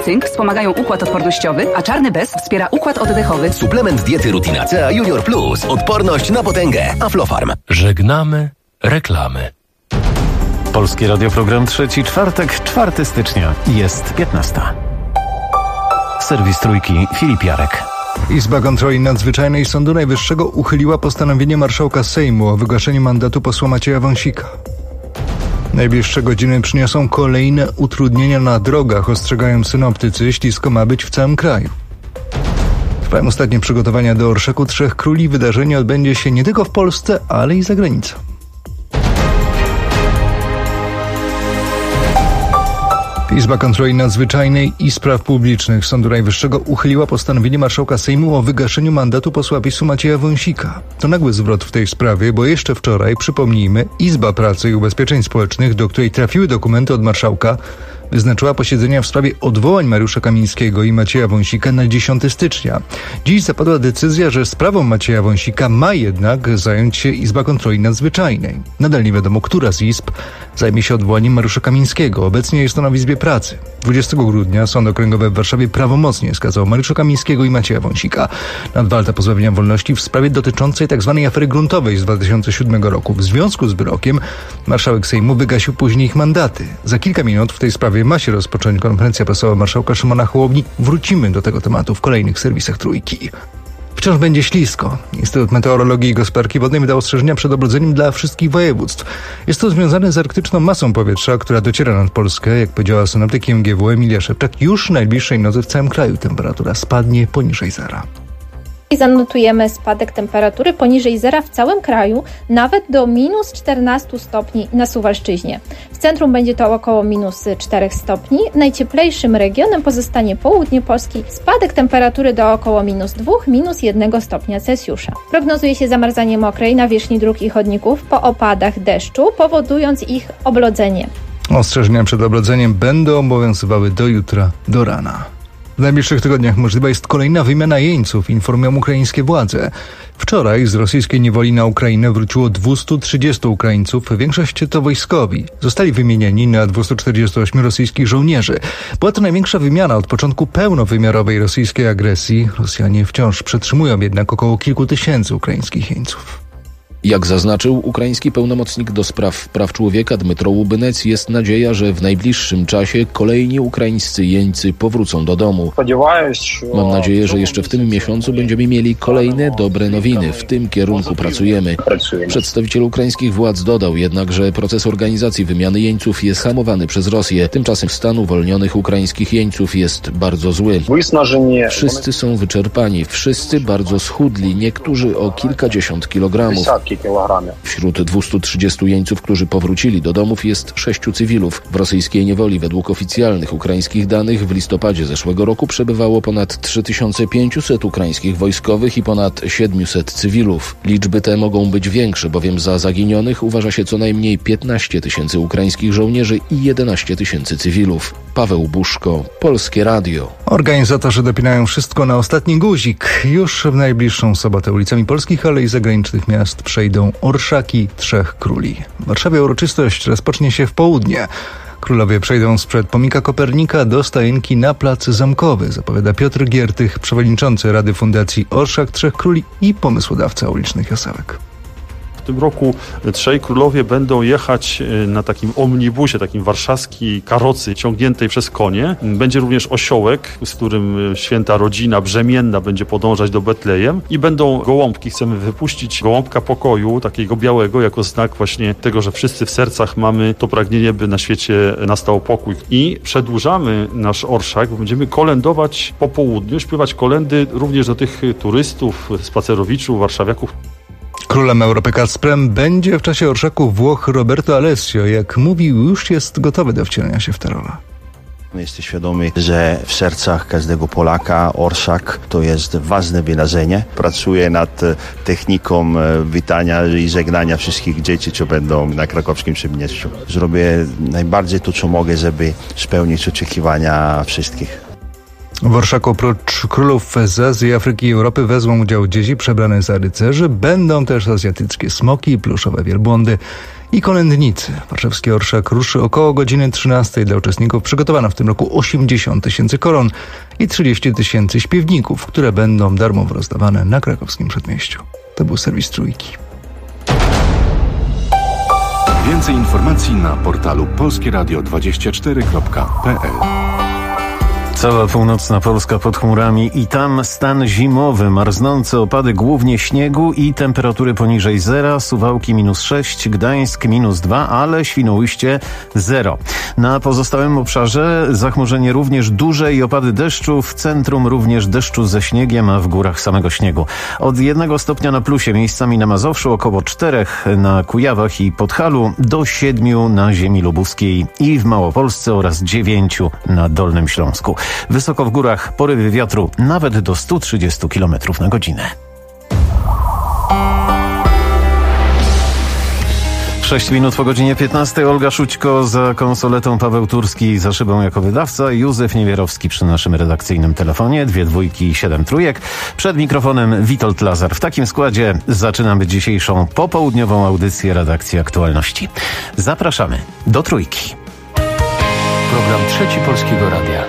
cynk wspomagają układ odpornościowy, a czarny bez wspiera układ oddechowy. Suplement diety Rutina C Junior Plus. Odporność na potęgę. Aflofarm. Żegnamy reklamy. Polskie Radio, program trzeci, czwartek, 4 stycznia. Jest 15. Serwis Trójki, Filip Jarek. Izba Kontroli Nadzwyczajnej Sądu Najwyższego uchyliła postanowienie marszałka Sejmu o wygaszeniu mandatu posła Macieja Wąsika. Najbliższe godziny przyniosą kolejne utrudnienia na drogach, ostrzegają synoptycy. Ślisko ma być w całym kraju. Trwają ostatnie przygotowania do Orszaku Trzech Króli. Wydarzenie odbędzie się nie tylko w Polsce, ale i za granicą. Izba Kontroli Nadzwyczajnej i Spraw Publicznych Sądu Najwyższego uchyliła postanowienie marszałka Sejmu o wygaszeniu mandatu posła PiS-u Macieja Wąsika. To nagły zwrot w tej sprawie, bo jeszcze wczoraj, przypomnijmy, Izba Pracy i Ubezpieczeń Społecznych, do której trafiły dokumenty od marszałka, wyznaczyła posiedzenia w sprawie odwołań Mariusza Kamińskiego i Macieja Wąsika na 10 stycznia. Dziś zapadła decyzja, że sprawą Macieja Wąsika ma jednak zająć się Izba Kontroli Nadzwyczajnej. Nadal nie wiadomo, która z izb zajmie się odwołaniem Mariusza Kamińskiego. Obecnie jest ona w Izbie Pracy. 20 grudnia Sąd Okręgowy w Warszawie prawomocnie skazał Mariusza Kamińskiego i Macieja Wąsika na 2 lata pozbawienia wolności w sprawie dotyczącej tzw. afery gruntowej z 2007 roku. W związku z wyrokiem marszałek Sejmu wygasił później ich mandaty. Za kilka minut w tej sprawie ma się rozpocząć konferencja prasowa marszałka Szymona Hołowni. Wrócimy do tego tematu w kolejnych serwisach Trójki. Wciąż będzie ślisko. Instytut Meteorologii i Gospodarki Wodnej wydał ostrzeżenia przed obrudzeniem dla wszystkich województw. Jest to związane z arktyczną masą powietrza, która dociera nad Polskę. Jak powiedziała synoptyk MGW Emilia Szewczak, już najbliższej nocy w całym kraju temperatura spadnie poniżej zera. Zanotujemy spadek temperatury poniżej zera w całym kraju, nawet do minus 14 stopni na Suwalszczyźnie. W centrum będzie to około minus 4 stopni. Najcieplejszym regionem pozostanie południe Polski. Spadek temperatury do około minus 2, minus 1 stopnia Celsjusza. Prognozuje się zamarzanie mokrej nawierzchni dróg i chodników po opadach deszczu, powodując ich oblodzenie. Ostrzeżenia przed oblodzeniem będą obowiązywały do jutra, do rana. W najbliższych tygodniach możliwa jest kolejna wymiana jeńców, informują ukraińskie władze. Wczoraj z rosyjskiej niewoli na Ukrainę wróciło 230 Ukraińców, większość to wojskowi. Zostali wymienieni na 248 rosyjskich żołnierzy. Była to największa wymiana od początku pełnowymiarowej rosyjskiej agresji. Rosjanie wciąż przetrzymują jednak około kilku tysięcy ukraińskich jeńców. Jak zaznaczył ukraiński pełnomocnik do spraw praw człowieka Dmytro Łubynec, jest nadzieja, że w najbliższym czasie kolejni ukraińscy jeńcy powrócą do domu. Mam nadzieję, że jeszcze w tym miesiącu będziemy mieli kolejne dobre nowiny. W tym kierunku pracujemy. Przedstawiciel ukraińskich władz dodał jednak, że proces organizacji wymiany jeńców jest hamowany przez Rosję. Tymczasem stan uwolnionych ukraińskich jeńców jest bardzo zły. Wszyscy są wyczerpani, wszyscy bardzo schudli, niektórzy o kilkadziesiąt kilogramów. Wśród 230 jeńców, którzy powrócili do domów, jest 6 cywilów. W rosyjskiej niewoli według oficjalnych ukraińskich danych w listopadzie zeszłego roku przebywało ponad 3500 ukraińskich wojskowych i ponad 700 cywilów. Liczby te mogą być większe, bowiem za zaginionych uważa się co najmniej 15 tysięcy ukraińskich żołnierzy i 11 tysięcy cywilów. Paweł Buszko, Polskie Radio. Organizatorzy dopinają wszystko na ostatni guzik. Już w najbliższą sobotę ulicami polskich, ale i zagranicznych miast przejdą Orszaki Trzech Króli. W Warszawie uroczystość rozpocznie się w południe. Królowie przejdą sprzed pomnika Kopernika do stajenki na Plac Zamkowy, zapowiada Piotr Giertych, przewodniczący Rady Fundacji Orszak Trzech Króli i pomysłodawca ulicznych jasełek. W tym roku Trzej Królowie będą jechać na takim omnibusie, takim warszawskiej karocy ciągniętej przez konie. Będzie również osiołek, z którym święta rodzina brzemienna będzie podążać do Betlejem i będą gołąbki. Chcemy wypuścić gołąbka pokoju, takiego białego, jako znak właśnie tego, że wszyscy w sercach mamy to pragnienie, by na świecie nastał pokój. I przedłużamy nasz orszak, bo będziemy kolędować po południu, śpiewać kolędy również do tych turystów, spacerowiczów, warszawiaków. Królem Europy Kasprem będzie w czasie orszaku Włoch Roberto Alessio. Jak mówił, już jest gotowy do wcielenia się w tę rolę. Jesteś świadomy, że w sercach każdego Polaka orszak to jest ważne wydarzenie. Pracuję nad techniką witania i żegnania wszystkich dzieci, co będą na krakowskim Przedmieściu. Zrobię najbardziej to, co mogę, żeby spełnić oczekiwania wszystkich. W orszaku oprócz królów z Azji, Afryki i Europy wezmą udział dzieci przebrane za rycerzy. Będą też azjatyckie smoki, pluszowe wielbłądy i kolędnicy. Warszawski Orszak ruszy około godziny 13. Dla uczestników przygotowano w tym roku 80 000 koron i 30 000 śpiewników, które będą darmowo rozdawane na krakowskim przedmieściu. To był serwis Trójki. Więcej informacji na portalu polskieradio24.pl. Cała północna Polska pod chmurami i tam stan zimowy, marznące opady, głównie śniegu i temperatury poniżej zera, Suwałki -6, Gdańsk -2, ale Świnoujście 0. Na pozostałym obszarze zachmurzenie również duże i opady deszczu, w centrum również deszczu ze śniegiem, a w górach samego śniegu. Od 1 stopnia na plusie miejscami na Mazowszu, około 4 na Kujawach i Podhalu, do 7 na ziemi lubuskiej i w Małopolsce oraz 9 na Dolnym Śląsku. Wysoko w górach porywy wiatru nawet do 130 km na godzinę. 6 minut po godzinie 15. Olga Szućko za konsoletą, Paweł Turski za szybą jako wydawca, Józef Niewierowski przy naszym redakcyjnym telefonie, 2 dwójki i 7 trójek. Przed mikrofonem Witold Lazar. W takim składzie zaczynamy dzisiejszą popołudniową audycję redakcji Aktualności. Zapraszamy do Trójki. Program Trzeci Polskiego Radia.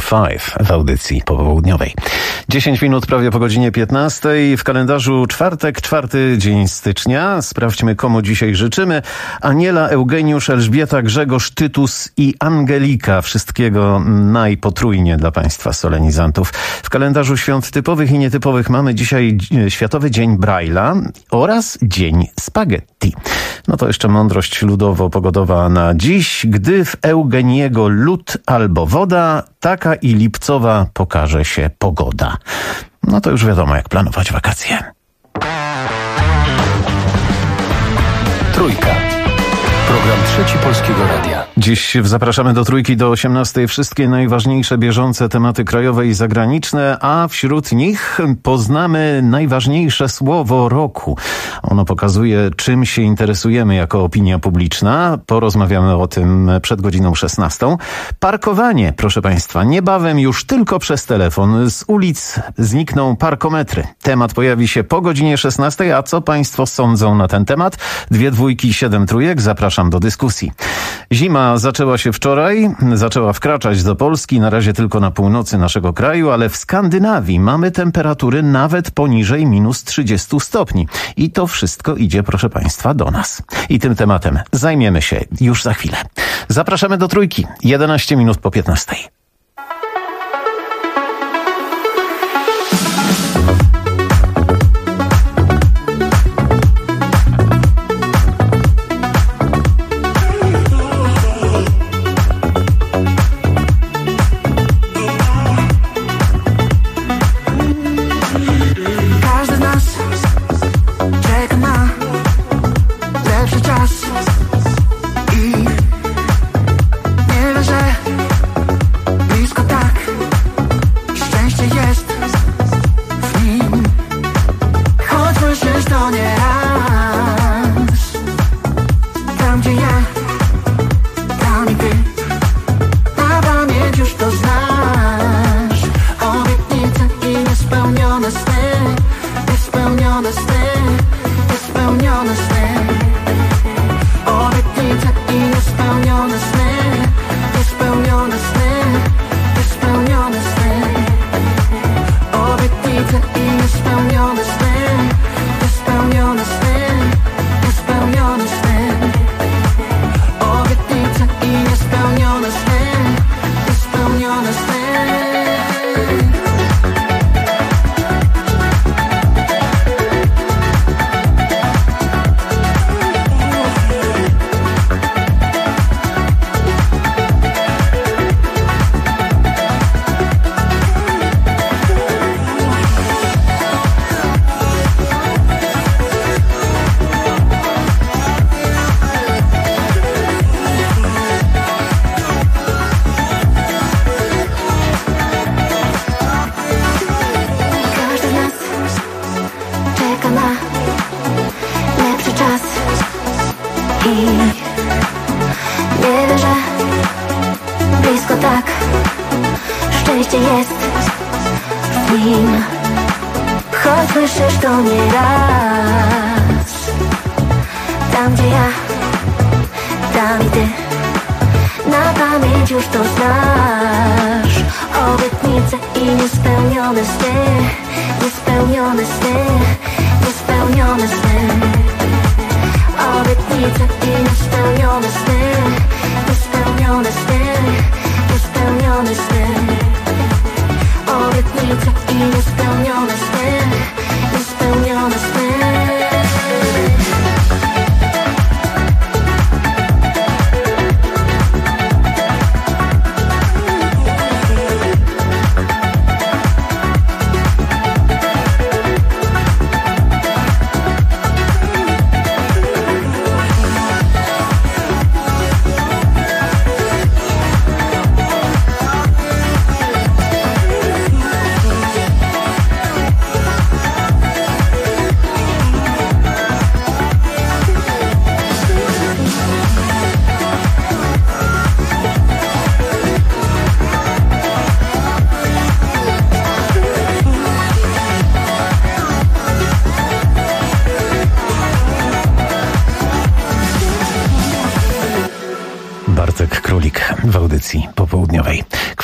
5 w audycji popołudniowej. 10 minut prawie po godzinie 15. W kalendarzu czwartek, 4 dzień stycznia. Sprawdźmy, komu dzisiaj życzymy. Aniela, Eugeniusz, Elżbieta, Grzegorz, Tytus i Angelika. Wszystkiego najpotrójnie dla Państwa solenizantów. W kalendarzu świąt typowych i nietypowych mamy dzisiaj Światowy Dzień Braille'a oraz Dzień Spaghetti. No to jeszcze mądrość ludowo-pogodowa na dziś. Gdy w Eugeniego lód albo woda, taka i lipcowa pokaże się pogoda. No to już wiadomo, jak planować wakacje. Trójka. Program Trzeci Polskiego Radia. Dziś zapraszamy do Trójki do 18. Wszystkie najważniejsze bieżące tematy krajowe i zagraniczne, a wśród nich poznamy najważniejsze słowo roku. Ono pokazuje, czym się interesujemy jako opinia publiczna. Porozmawiamy o tym przed godziną 16. Parkowanie, proszę Państwa, niebawem już tylko przez telefon. Z ulic znikną parkometry. Temat pojawi się po godzinie 16. A co Państwo sądzą na ten temat? 2 dwójki, 7 trójek. Zapraszam do dyskusji. Zima zaczęła się wczoraj, zaczęła wkraczać do Polski, na razie tylko na północy naszego kraju, ale w Skandynawii mamy temperatury nawet poniżej minus 30 stopni. I to wszystko idzie, proszę Państwa, do nas. I tym tematem zajmiemy się już za chwilę. Zapraszamy do Trójki, 11 minut po 15.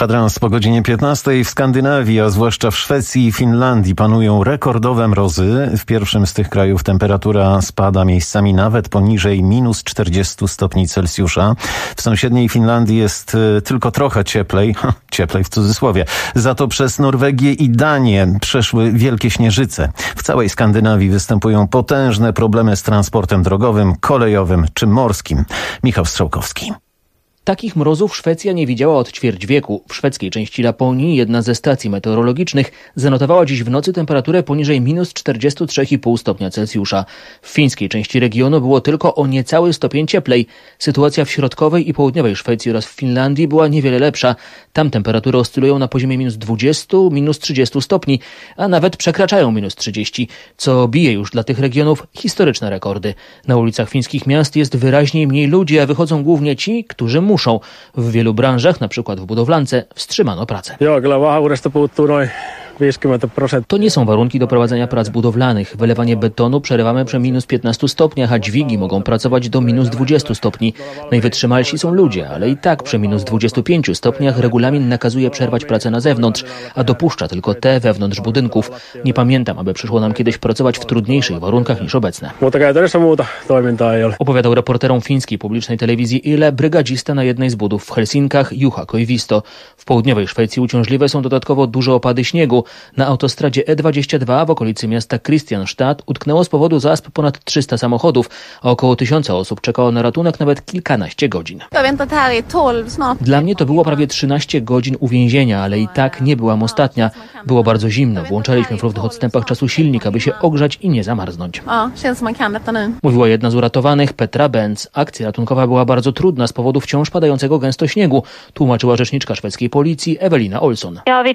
Kwadrans po godzinie 15 w Skandynawii, a zwłaszcza w Szwecji i Finlandii panują rekordowe mrozy. W pierwszym z tych krajów temperatura spada miejscami nawet poniżej minus 40 stopni Celsjusza. W sąsiedniej Finlandii jest tylko trochę cieplej w cudzysłowie. Za to przez Norwegię i Danię przeszły wielkie śnieżyce. W całej Skandynawii występują potężne problemy z transportem drogowym, kolejowym czy morskim. Michał Strzałkowski. Takich mrozów Szwecja nie widziała od ćwierć wieku. W szwedzkiej części Laponii jedna ze stacji meteorologicznych zanotowała dziś w nocy temperaturę poniżej minus 43,5 stopnia Celsjusza. W fińskiej części regionu było tylko o niecały stopień cieplej. Sytuacja w środkowej i południowej Szwecji oraz w Finlandii była niewiele lepsza. Tam temperatury oscylują na poziomie minus 20, minus 30 stopni, a nawet przekraczają minus 30, co bije już dla tych regionów historyczne rekordy. Na ulicach fińskich miast jest wyraźnie mniej ludzi, a wychodzą głównie ci, którzy muszą. W wielu branżach, na przykład w budowlance, wstrzymano pracę. To nie są warunki do prowadzenia prac budowlanych. Wylewanie betonu przerywamy przy minus 15 stopniach, a dźwigi mogą pracować do minus 20 stopni. Najwytrzymalsi są ludzie, ale i tak przy minus 25 stopniach regulamin nakazuje przerwać pracę na zewnątrz, a dopuszcza tylko te wewnątrz budynków. Nie pamiętam, aby przyszło nam kiedyś pracować w trudniejszych warunkach niż obecne. Opowiadał reporterom fińskiej publicznej telewizji Yle brygadzista na jednej z budów w Helsinkach, Juha Koivisto. W południowej Szwecji uciążliwe są dodatkowo duże opady śniegu. Na autostradzie E22 w okolicy miasta Kristianstad utknęło z powodu zasp ponad 300 samochodów, a około 1000 osób czekało na ratunek nawet kilkanaście godzin. Dla mnie to było prawie 13 godzin uwięzienia, ale i tak nie byłam ostatnia. Było bardzo zimno, włączaliśmy w równych odstępach czasu silnik, aby się ogrzać i nie zamarznąć. Mówiła jedna z uratowanych, Petra Benz. Akcja ratunkowa była bardzo trudna z powodu wciąż padającego gęsto śniegu, tłumaczyła rzeczniczka szwedzkiej policji Ewelina Olsson.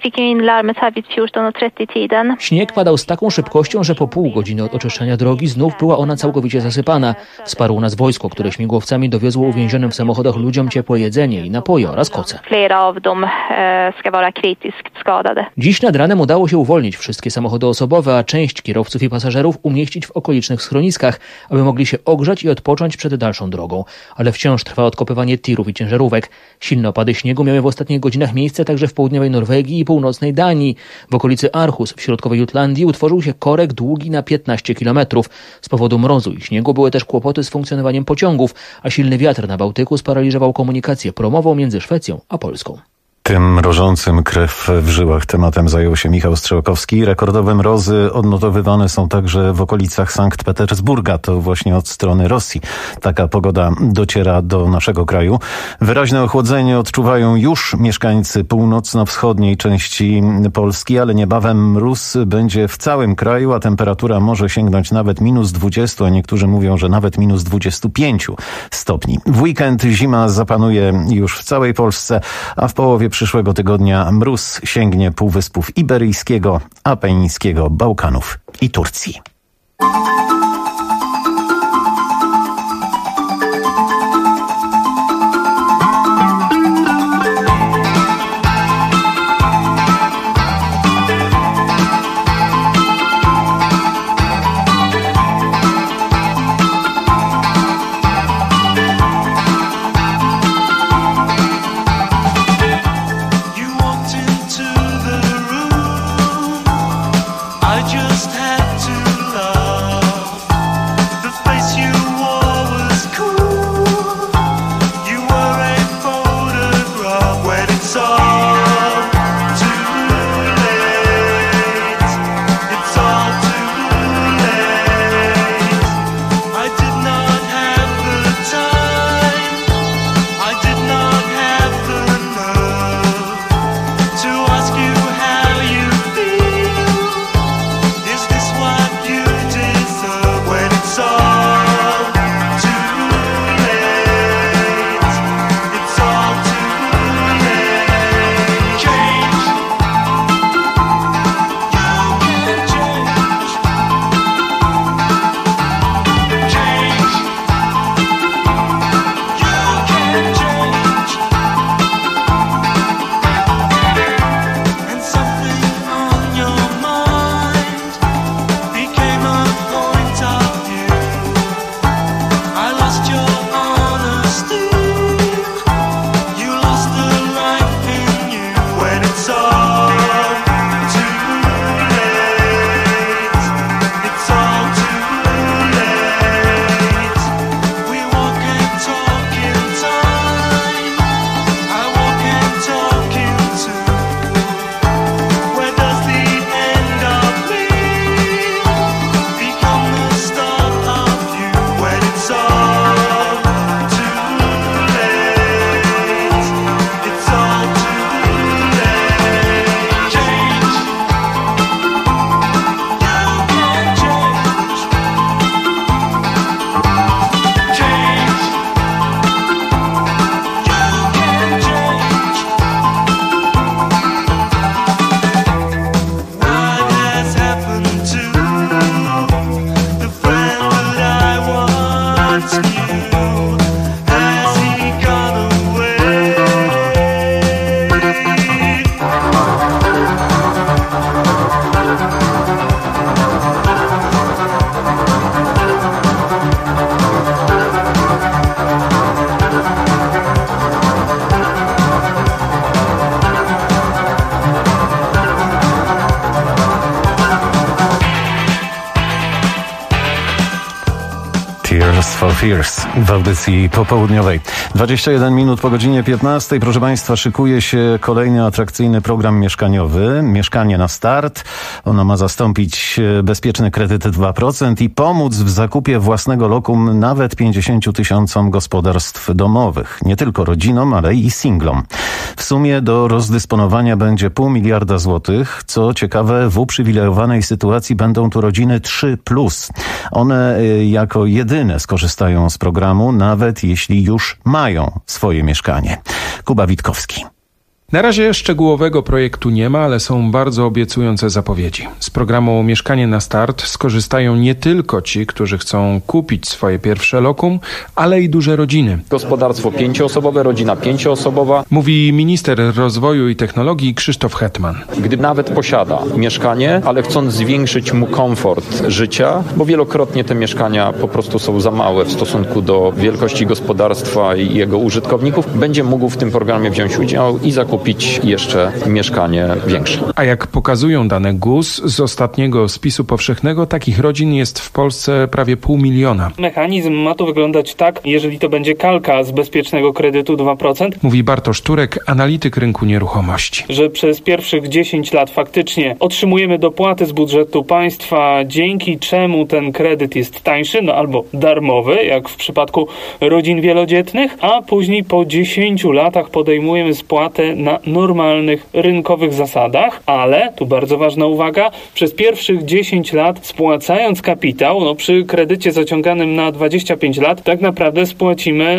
Śnieg padał z taką szybkością, że po pół godziny od oczyszczania drogi znów była ona całkowicie zasypana. Wsparło nas wojsko, które śmigłowcami dowiozło uwięzionym w samochodach ludziom ciepłe jedzenie i napoje oraz koce. Dziś nad ranem udało się uwolnić wszystkie samochody osobowe, a część kierowców i pasażerów umieścić w okolicznych schroniskach, aby mogli się ogrzać i odpocząć przed dalszą drogą. Ale wciąż trwa odkopywanie tirów i ciężarówek. Silne opady śniegu miały w ostatnich godzinach miejsce także w południowej Norwegii i północnej Danii. W okolicy Aarhus w środkowej Jutlandii utworzył się korek długi na 15 km. Z powodu mrozu i śniegu były też kłopoty z funkcjonowaniem pociągów, a silny wiatr na Bałtyku sparaliżował komunikację promową między Szwecją a Polską. Tym mrożącym krew w żyłach tematem zajął się Michał Strzałkowski. Rekordowe mrozy odnotowywane są także w okolicach Sankt Petersburga, to właśnie od strony Rosji. Taka pogoda dociera do naszego kraju. Wyraźne ochłodzenie odczuwają już mieszkańcy północno-wschodniej części Polski, ale niebawem mróz będzie w całym kraju, a temperatura może sięgnąć nawet minus 20, a niektórzy mówią, że nawet minus 25 stopni. W weekend zima zapanuje już w całej Polsce, a w połowie przyszłego tygodnia mróz sięgnie Półwyspów Iberyjskiego, Apenińskiego, Bałkanów i Turcji. I just had to love. for Fears w audycji popołudniowej. 21 minut po godzinie 15. Proszę Państwa, szykuje się kolejny atrakcyjny program mieszkaniowy. Mieszkanie na start. Ono ma zastąpić bezpieczny kredyt 2% i pomóc w zakupie własnego lokum nawet 50 000 gospodarstw domowych. Nie tylko rodzinom, ale i singlom. W sumie do rozdysponowania będzie 0,5 miliarda złotych. Co ciekawe, w uprzywilejowanej sytuacji będą tu rodziny 3+. One jako jedyne skorzystają z programu, nawet jeśli już mają swoje mieszkanie. Kuba Witkowski. Na razie szczegółowego projektu nie ma, ale są bardzo obiecujące zapowiedzi. Z programu Mieszkanie na start skorzystają nie tylko ci, którzy chcą kupić swoje pierwsze lokum, ale i duże rodziny. Gospodarstwo 5-osobowe, rodzina 5-osobowa. Mówi minister rozwoju i technologii Krzysztof Hetman. Gdy nawet posiada mieszkanie, ale chcąc zwiększyć mu komfort życia, bo wielokrotnie te mieszkania po prostu są za małe w stosunku do wielkości gospodarstwa i jego użytkowników, będzie mógł w tym programie wziąć udział i zakupić jeszcze mieszkanie większe. A jak pokazują dane GUS z ostatniego spisu powszechnego, takich rodzin jest w Polsce prawie 500 000. Mechanizm ma to wyglądać tak, jeżeli to będzie kalka z bezpiecznego kredytu 2%. Mówi Bartosz Turek, analityk rynku nieruchomości. Że przez pierwszych 10 lat faktycznie otrzymujemy dopłaty z budżetu państwa, dzięki czemu ten kredyt jest tańszy, albo darmowy, jak w przypadku rodzin wielodzietnych, a później po 10 latach podejmujemy spłatę na normalnych, rynkowych zasadach, ale, tu bardzo ważna uwaga, przez pierwszych 10 lat spłacając kapitał, przy kredycie zaciąganym na 25 lat, tak naprawdę spłacimy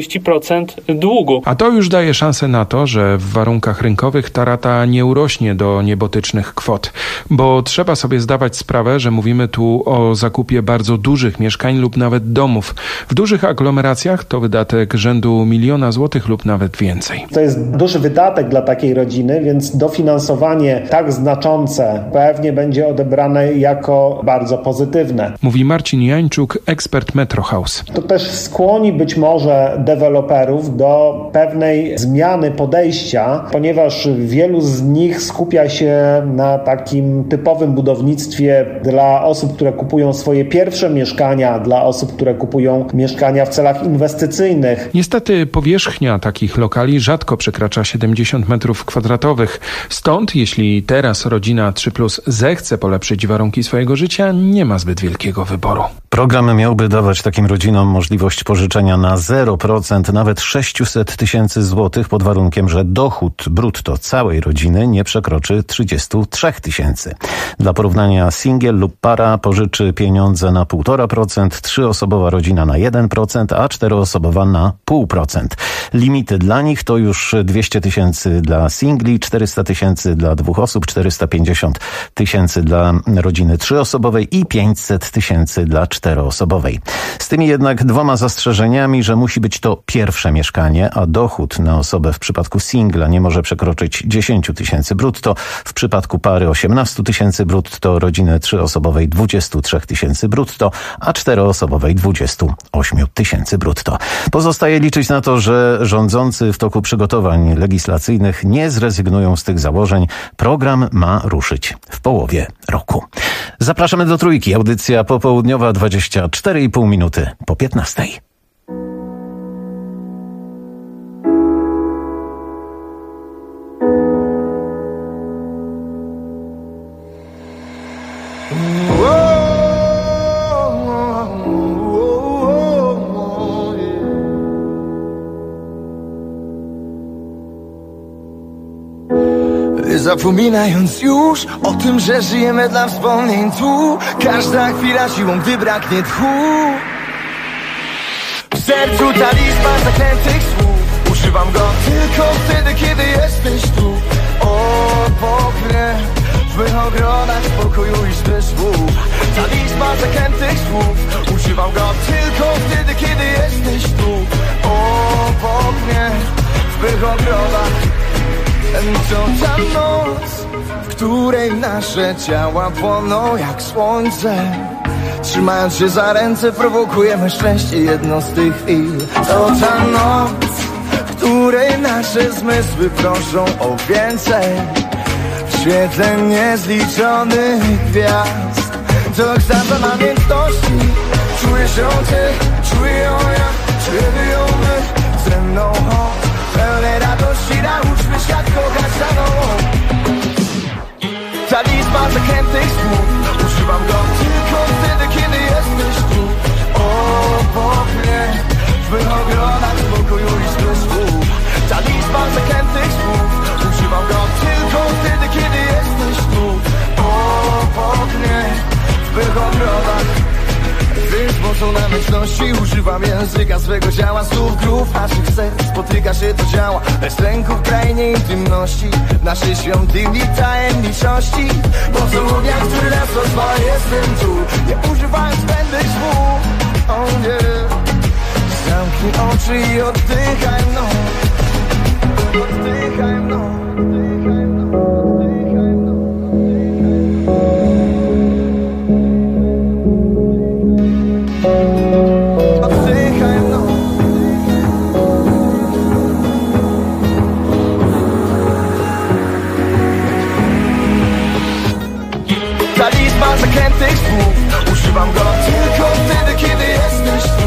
40% długu. A to już daje szansę na to, że w warunkach rynkowych ta rata nie urośnie do niebotycznych kwot, bo trzeba sobie zdawać sprawę, że mówimy tu o zakupie bardzo dużych mieszkań lub nawet domów. W dużych aglomeracjach to wydatek rzędu 1 000 000 złotych lub nawet więcej. To jest duży wydatek dla takiej rodziny, więc dofinansowanie tak znaczące pewnie będzie odebrane jako bardzo pozytywne. Mówi Marcin Jańczuk, ekspert Metro House. To też skłoni być może deweloperów do pewnej zmiany podejścia, ponieważ wielu z nich skupia się na takim typowym budownictwie dla osób, które kupują swoje pierwsze mieszkania, dla osób, które kupują mieszkania w celach inwestycyjnych. Niestety powierzchnia takich lokali rzadko przekracza 70 metrów kwadratowych. Stąd, jeśli teraz rodzina 3+ zechce polepszyć warunki swojego życia, nie ma zbyt wielkiego wyboru. Program miałby dawać takim rodzinom możliwość pożyczenia na 0%, nawet 600 000 złotych, pod warunkiem, że dochód brutto całej rodziny nie przekroczy 33 000. Dla porównania, singiel lub para pożyczy pieniądze na 1,5%, 3-osobowa rodzina na 1%, a 4-osobowa na 0,5%. Limity dla nich to już 200 000 dla singli, 400 000 dla 2 osób, 450 000 dla rodziny 3-osobowej i 500 000 dla 4-osobowej. Z tymi jednak 2 zastrzeżeniami, że musi być to pierwsze mieszkanie, a dochód na osobę w przypadku singla nie może przekroczyć 10 000 brutto, w przypadku pary 18 000 brutto, rodziny 3-osobowej 23 000 brutto, a 4-osobowej 28 000 brutto. Pozostaje liczyć na to, że rządzący w toku przygotowań legislacyjnych nie zrezygnują z tych założeń. Program ma ruszyć w połowie roku. Zapraszamy do Trójki. Audycja popołudniowa 24,5 minuty po 15. Zapominając już o tym, że żyjemy dla wspomnień tu. Każda chwila siłą, gdy braknie tchu. W sercu talizman zaklętych słów. Używam go tylko wtedy, kiedy jesteś tu. Obok mnie, w mych ogrodach spokoju i zmysłu. Talizman zaklętych słów. Używam go tylko wtedy, kiedy jesteś tu. Obok mnie, w mych ogrodach. To ta noc, w której nasze ciała płoną jak słońce. Trzymając się za ręce prowokujemy szczęście, jedną z tych chwil. To ta noc, w której nasze zmysły proszą o więcej. W świetle niezliczonych gwiazd. To kształt namiętności, Czujesz ją ty, czuję ją ja, czujemy ją my. Ze mną chodź, pełne radości, nauczmy się jak kochać za nowo. Talizman zakrętych słów, używam go tylko wtedy, kiedy jesteś tu obok mnie. W mych ogrodach spokoju i zmysłu. Talizman zakrętych słów, używam go tylko wtedy, kiedy jesteś tu obok mnie. W mych ogrodach wzmocą na myślności, używam języka swego ciała. Słów grów naszych serc spotyka się, to działa. Bez lęku w krainie intymności, w naszej świątyni tajemniczości. Pocałunek, który nas rozwala, jestem tu, nie używając zbędnych słów. Oh yeah. Zamknij oczy i oddychaj mną. Oddychaj mną. Talizman zakrętych słów, używam go tylko wtedy, kiedy jesteś tu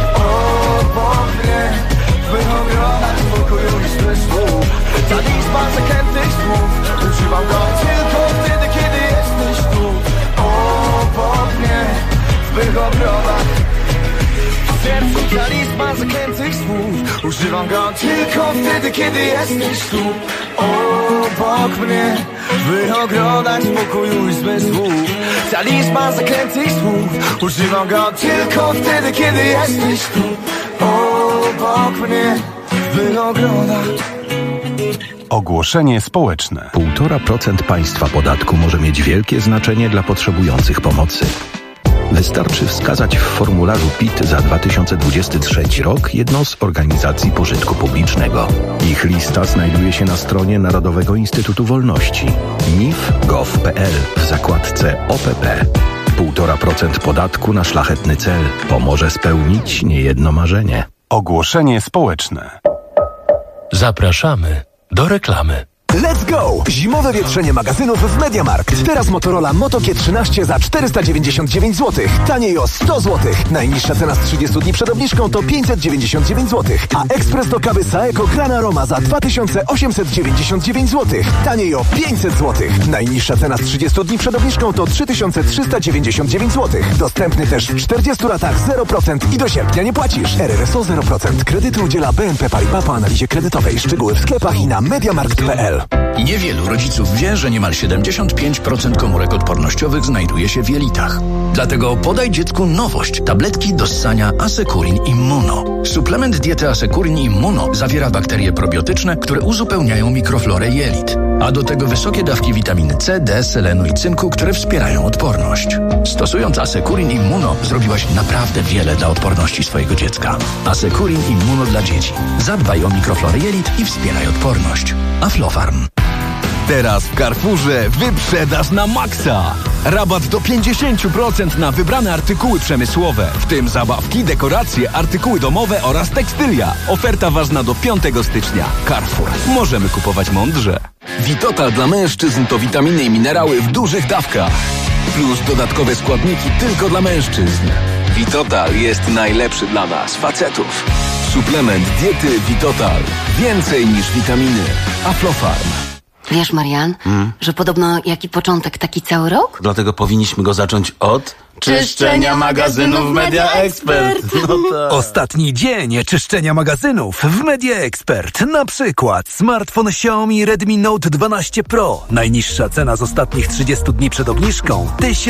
obok mnie. W mych ogrodach spokoju i zmysłu. Talizman zakrętych słów, używam go tylko wtedy, kiedy jesteś tu obok mnie. W mych ogrodach w sercu talizman zakrętych słów, używam go tylko wtedy, kiedy jesteś tu obok mnie. W mych ogrodach spokoju i zmysłu. Talizman zakrętych słów, używam go tylko wtedy, kiedy jesteś tu obok mnie. W mych ogrodach. Ogłoszenie społeczne. 1,5% państwa podatku może mieć wielkie znaczenie dla potrzebujących pomocy. Wystarczy wskazać w formularzu PIT za 2023 rok jedną z organizacji pożytku publicznego. Ich lista znajduje się na stronie Narodowego Instytutu Wolności nif.gov.pl w zakładce OPP. 1,5% podatku na szlachetny cel pomoże spełnić niejedno marzenie. Ogłoszenie społeczne. Zapraszamy do reklamy. Let's go! Zimowe wietrzenie magazynów w MediaMarkt. Teraz Motorola Moto G13 za 499 zł. Taniej o 100 zł. Najniższa cena z 30 dni przed obniżką to 599 zł. A ekspres do kawy Saeco Gran Aroma za 2899 zł. Taniej o 500 zł. Najniższa cena z 30 dni przed obniżką to 3399 zł. Dostępny też w 40 latach 0% i do sierpnia nie płacisz. RRSO 0%. Kredyty udziela BNP Paribas po analizie kredytowej. Szczegóły w sklepach i na mediamarkt.pl. Niewielu rodziców wie, że niemal 75% komórek odpornościowych znajduje się w jelitach. Dlatego podaj dziecku nowość. Tabletki do ssania Asekurin Immuno. Suplement diety Asekurin Immuno zawiera bakterie probiotyczne, które uzupełniają mikroflorę jelit. A do tego wysokie dawki witaminy C, D, selenu i cynku, które wspierają odporność. Stosując Asekurin Immuno zrobiłaś naprawdę wiele dla odporności swojego dziecka. Asekurin Immuno dla dzieci. Zadbaj o mikroflorę jelit i wspieraj odporność. Aflofarm. Teraz w Carrefourze wyprzedaż na maksa. Rabat do 50% na wybrane artykuły przemysłowe, w tym zabawki, dekoracje, artykuły domowe oraz tekstylia. Oferta ważna do 5 stycznia. Carrefour. Możemy kupować mądrze. Vitotal dla mężczyzn to witaminy i minerały w dużych dawkach. Plus dodatkowe składniki tylko dla mężczyzn. Vitotal jest najlepszy dla nas, facetów. Suplement diety Vitotal. Więcej niż witaminy. Aflofarm. Wiesz, Marian, że podobno jaki początek, taki cały rok? Dlatego powinniśmy go zacząć od czyszczenia magazynów Media Expert. No tak. Ostatni dzień czyszczenia magazynów w Media Expert. Na przykład smartfon Xiaomi Redmi Note 12 Pro. Najniższa cena z ostatnich 30 dni przed obniżką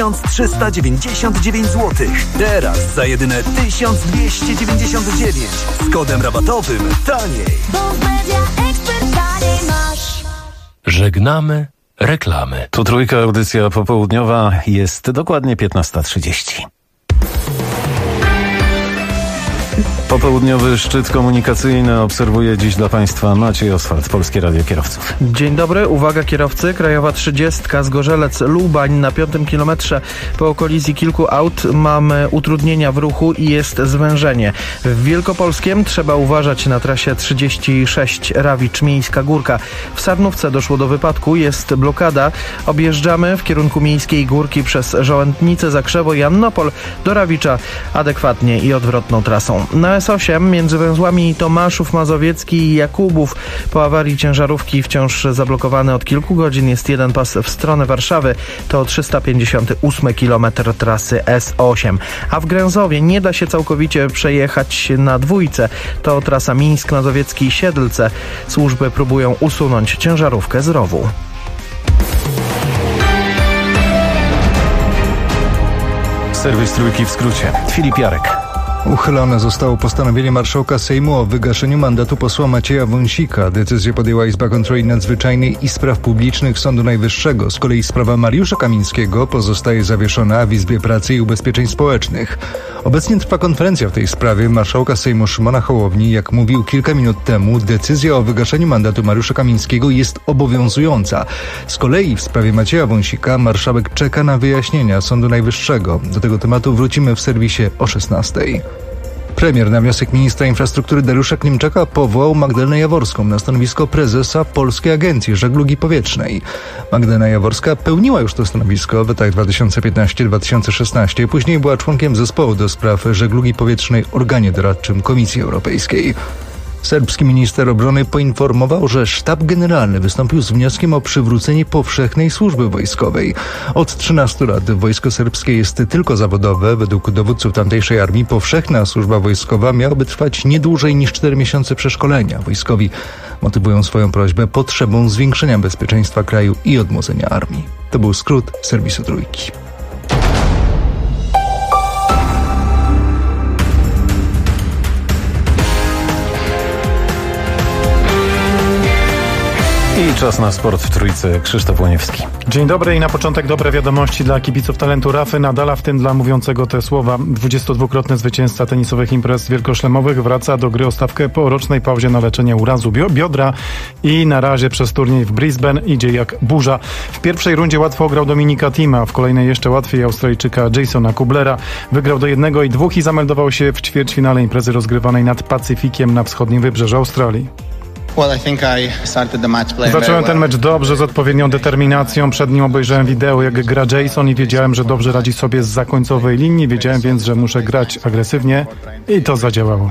1399 zł. Teraz za jedyne 1299 z kodem rabatowym taniej. Bo w Media Expert taniej masz. Żegnamy reklamy. Tu Trójka, audycja popołudniowa, jest dokładnie 15:30. Popołudniowy szczyt komunikacyjny obserwuje dziś dla Państwa Maciej Oswald, Polskie Radio Kierowców. Dzień dobry, uwaga kierowcy, Krajowa 30, Zgorzelec-Lubań na 5. kilometrze. Po kolizji kilku aut mamy utrudnienia w ruchu i jest zwężenie. W Wielkopolskiem trzeba uważać na trasie 36 Rawicz-Miejska Górka. W Sarnówce doszło do wypadku, jest blokada. Objeżdżamy w kierunku Miejskiej Górki przez Żołędnicę, Zakrzewo i Annopol do Rawicza adekwatnie i odwrotną trasą. Na S8 między węzłami Tomaszów Mazowiecki i Jakubów po awarii ciężarówki wciąż zablokowany od kilku godzin jest jeden pas w stronę Warszawy. To 358 km trasy S8. A w Gręzowie nie da się całkowicie przejechać na dwójce. To trasa Mińsk Mazowiecki i Siedlce. Służby próbują usunąć ciężarówkę z rowu. Serwis Trójki w skrócie. Filip Jarek. Uchylone zostało postanowienie marszałka Sejmu o wygaszeniu mandatu posła Macieja Wąsika. Decyzję podjęła Izba Kontroli Nadzwyczajnej i Spraw Publicznych Sądu Najwyższego. Z kolei sprawa Mariusza Kamińskiego pozostaje zawieszona w Izbie Pracy i Ubezpieczeń Społecznych. Obecnie trwa konferencja w tej sprawie marszałka Sejmu Szymona Hołowni. Jak mówił kilka minut temu, decyzja o wygaszeniu mandatu Mariusza Kamińskiego jest obowiązująca. Z kolei w sprawie Macieja Wąsika marszałek czeka na wyjaśnienia Sądu Najwyższego. Do tego tematu wrócimy w serwisie o 16:00. Premier na wniosek ministra infrastruktury Dariusza Klimczaka powołał Magdalenę Jaworską na stanowisko prezesa Polskiej Agencji Żeglugi Powietrznej. Magdalena Jaworska pełniła już to stanowisko w latach 2015-2016. Później była członkiem zespołu do spraw żeglugi powietrznej w organie doradczym Komisji Europejskiej. Serbski minister obrony poinformował, że sztab generalny wystąpił z wnioskiem o przywrócenie powszechnej służby wojskowej. Od 13 lat wojsko serbskie jest tylko zawodowe. Według dowódców tamtejszej armii powszechna służba wojskowa miałaby trwać nie dłużej niż 4 miesiące przeszkolenia. Wojskowi motywują swoją prośbę potrzebą zwiększenia bezpieczeństwa kraju i odmłodzenia armii. To był skrót serwisu Trójki. I czas na sport w Trójce. Krzysztof Łoniewski. Dzień dobry i na początek dobre wiadomości dla kibiców talentu Rafy Nadala, w tym dla mówiącego te słowa. 22-krotny zwycięzca tenisowych imprez wielkoszlemowych wraca do gry o stawkę po rocznej pauzie na leczenie urazu biodra i na razie przez turniej w Brisbane idzie jak burza. W pierwszej rundzie łatwo ograł Dominika Thima, w kolejnej jeszcze łatwiej Australijczyka Jasona Kublera. Wygrał do 1 i 2 i zameldował się w ćwierćfinale imprezy rozgrywanej nad Pacyfikiem na wschodnim wybrzeżu Australii. Zacząłem ten mecz dobrze, z odpowiednią determinacją. Przed nim obejrzałem wideo, jak gra Jason i wiedziałem, że dobrze radzi sobie z zakońcowej linii. Wiedziałem więc, że muszę grać agresywnie i to zadziałało.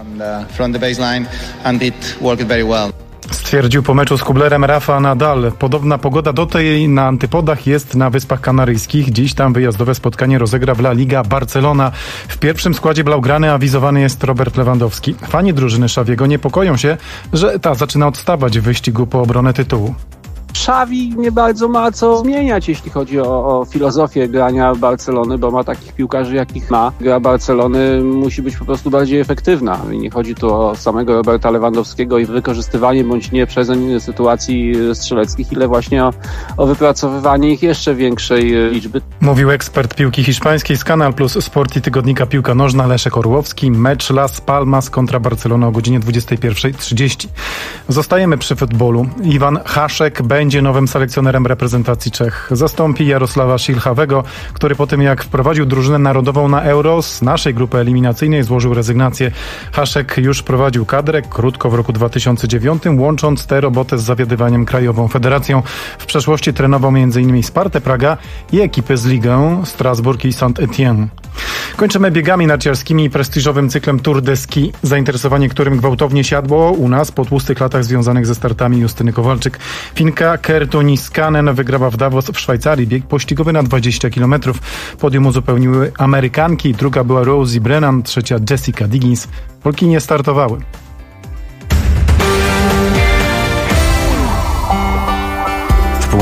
Stwierdził po meczu z Kublerem Rafa Nadal. Podobna pogoda do tej na antypodach jest na Wyspach Kanaryjskich. Dziś tam wyjazdowe spotkanie rozegra w La Liga Barcelona. W pierwszym składzie blaugrany awizowany jest Robert Lewandowski. Fani drużyny Xaviego niepokoją się, że ta zaczyna odstawać w wyścigu po obronę tytułu. Xavi nie bardzo ma co zmieniać, jeśli chodzi o filozofię grania Barcelony, bo ma takich piłkarzy, jakich ma. Gra Barcelony musi być po prostu bardziej efektywna. I nie chodzi tu o samego Roberta Lewandowskiego i wykorzystywanie bądź nie przezeń sytuacji strzeleckich, ile właśnie o wypracowywanie ich jeszcze większej liczby. Mówił ekspert piłki hiszpańskiej z Kanal Plus Sport i tygodnika Piłka Nożna Leszek Orłowski. Mecz Las Palmas kontra Barcelona o godzinie 21:30. Zostajemy przy futbolu. Iwan Haszek będzie nowym selekcjonerem reprezentacji Czech. Zastąpi Jarosława Szilchawego, który po tym jak wprowadził drużynę narodową na Euro z naszej grupy eliminacyjnej złożył rezygnację. Haszek już prowadził kadrę krótko w roku 2009, łącząc tę robotę z zawiadywaniem Krajową Federacją. W przeszłości trenował m.in. Spartę Praga i ekipy z Ligę, Strasburg i Saint-Étienne. Kończymy biegami narciarskimi i prestiżowym cyklem Tour de Ski, zainteresowanie którym gwałtownie siadło u nas po tłustych latach związanych ze startami Justyny Kowalczyk. Finka Kertu Niskanen wygrała w Davos w Szwajcarii bieg pościgowy na 20 km. Podium uzupełniły Amerykanki, druga była Rosie Brennan, trzecia Jessica Diggins. Polki nie startowały.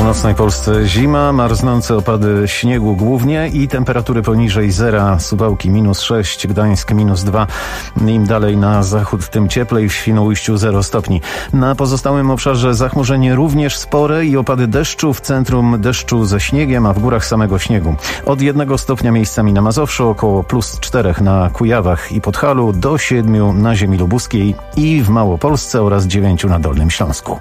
północnej Polsce zima, marznące opady śniegu głównie i temperatury poniżej zera. Suwałki -6, Gdańsk -2. Im dalej na zachód, tym cieplej, w Świnoujściu 0 stopni. Na pozostałym obszarze zachmurzenie również spore i opady deszczu, w centrum deszczu ze śniegiem, a w górach samego śniegu. Od 1 stopnia miejscami na Mazowszu, około +4 na Kujawach i Podhalu, do 7 na ziemi lubuskiej i w Małopolsce oraz 9 na Dolnym Śląsku.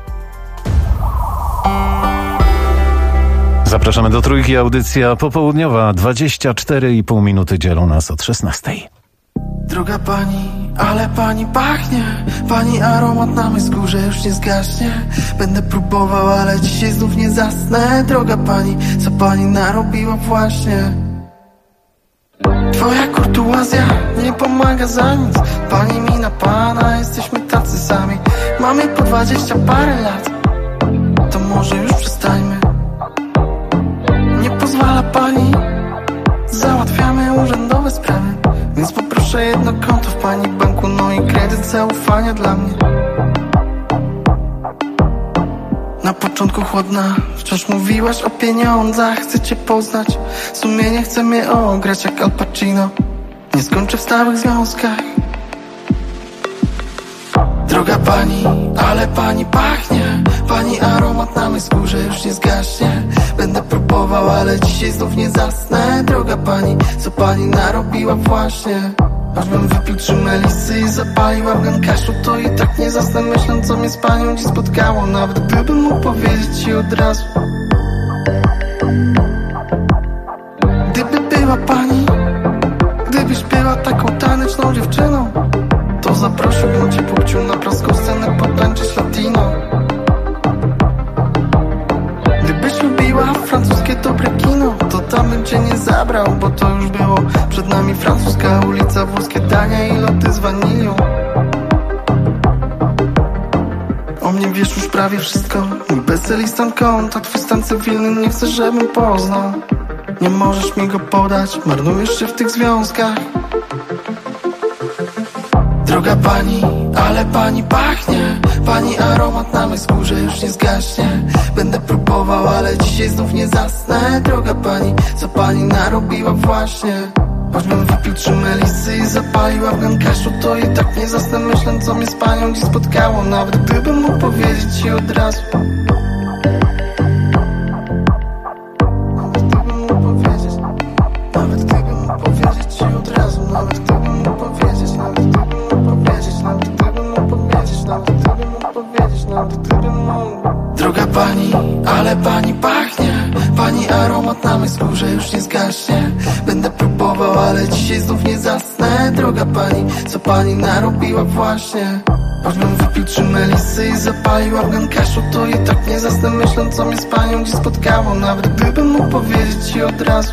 Zapraszamy do Trójki, audycja popołudniowa. 24,5 minuty dzielą nas od 16. Droga pani, ale pani pachnie. Pani aromat na mej skórze już nie zgaśnie. Będę próbował, ale dzisiaj znów nie zasnę. Droga pani, co pani narobiła właśnie? Twoja kurtuazja nie pomaga za nic. Pani mi na pana, jesteśmy tacy sami. Mamy po 20 parę lat, to może już przestańmy. Nie pozwala pani, załatwiamy urzędowe sprawy, więc poproszę jedno konto w pani banku, no i kredyt zaufania dla mnie. Na początku chłodna, wciąż mówiłaś o pieniądzach. Chcę cię poznać, sumienie chce mnie ograć jak Al Pacino. Nie skończę w stałych związkach. Droga pani, ale pani pachnie. Pani aromat na mej skórze już nie zgaśnie. Będę próbował, ale dzisiaj znów nie zasnę. Droga pani, co pani narobiła właśnie? Choćbym wypił 3 melisy i zapalił afgan kaszu, to i tak nie zasnę, myśląc, co mnie z panią dziś spotkało. Nawet gdybym mógł powiedzieć ci od razu. Gdyby była pani, gdybyś była taką taneczną dziewczyną, to zaprosiłbym cię płciu na praską scenę potańczyć latino. Gdybyś lubiła francuskie dobre kino, to tam bym cię nie zabrał, bo to już było przed nami. Francuska ulica, włoskie dania i loty z wanilią. O mnie wiesz już prawie wszystko. Mój PESEL i stan konta, twój stan cywilny nie chcę, żebym poznał. Nie możesz mi go podać, marnujesz się w tych związkach. Droga pani, ale pani pachnie. Pani aromat na mej skórze już nie zgaśnie. Będę próbował, ale dzisiaj znów nie zasnę. Droga pani, co pani narobiła właśnie? Choćbym wypił 3 melisy i zapalił afgan kaszu, to i tak nie zasnę, myśląc, co mnie z panią dziś spotkało. Nawet gdybym mógł powiedzieć ci od razu. Nawet gdybym mógł powiedzieć ci od razu. Nawet gdybym mógł powiedzieć, nawet gdybym mógł powiedzieć, nawet gdybym mógł powiedzieć, nawet gdybym mógł powiedzieć, nawet gdybym mógł. Droga pani, ale pani pachnie. Pani aromat na mej skórze już nie zgaśnie. Będę próbował, ale dzisiaj znów nie zasnę. Droga pani, co pani narobiła właśnie? Choćbym wypił 3 melisy i zapalił afgan kaszu, to i tak nie zasnę, myśląc, co mnie z panią dziś spotkało. Nawet gdybym mógł powiedzieć ci od razu.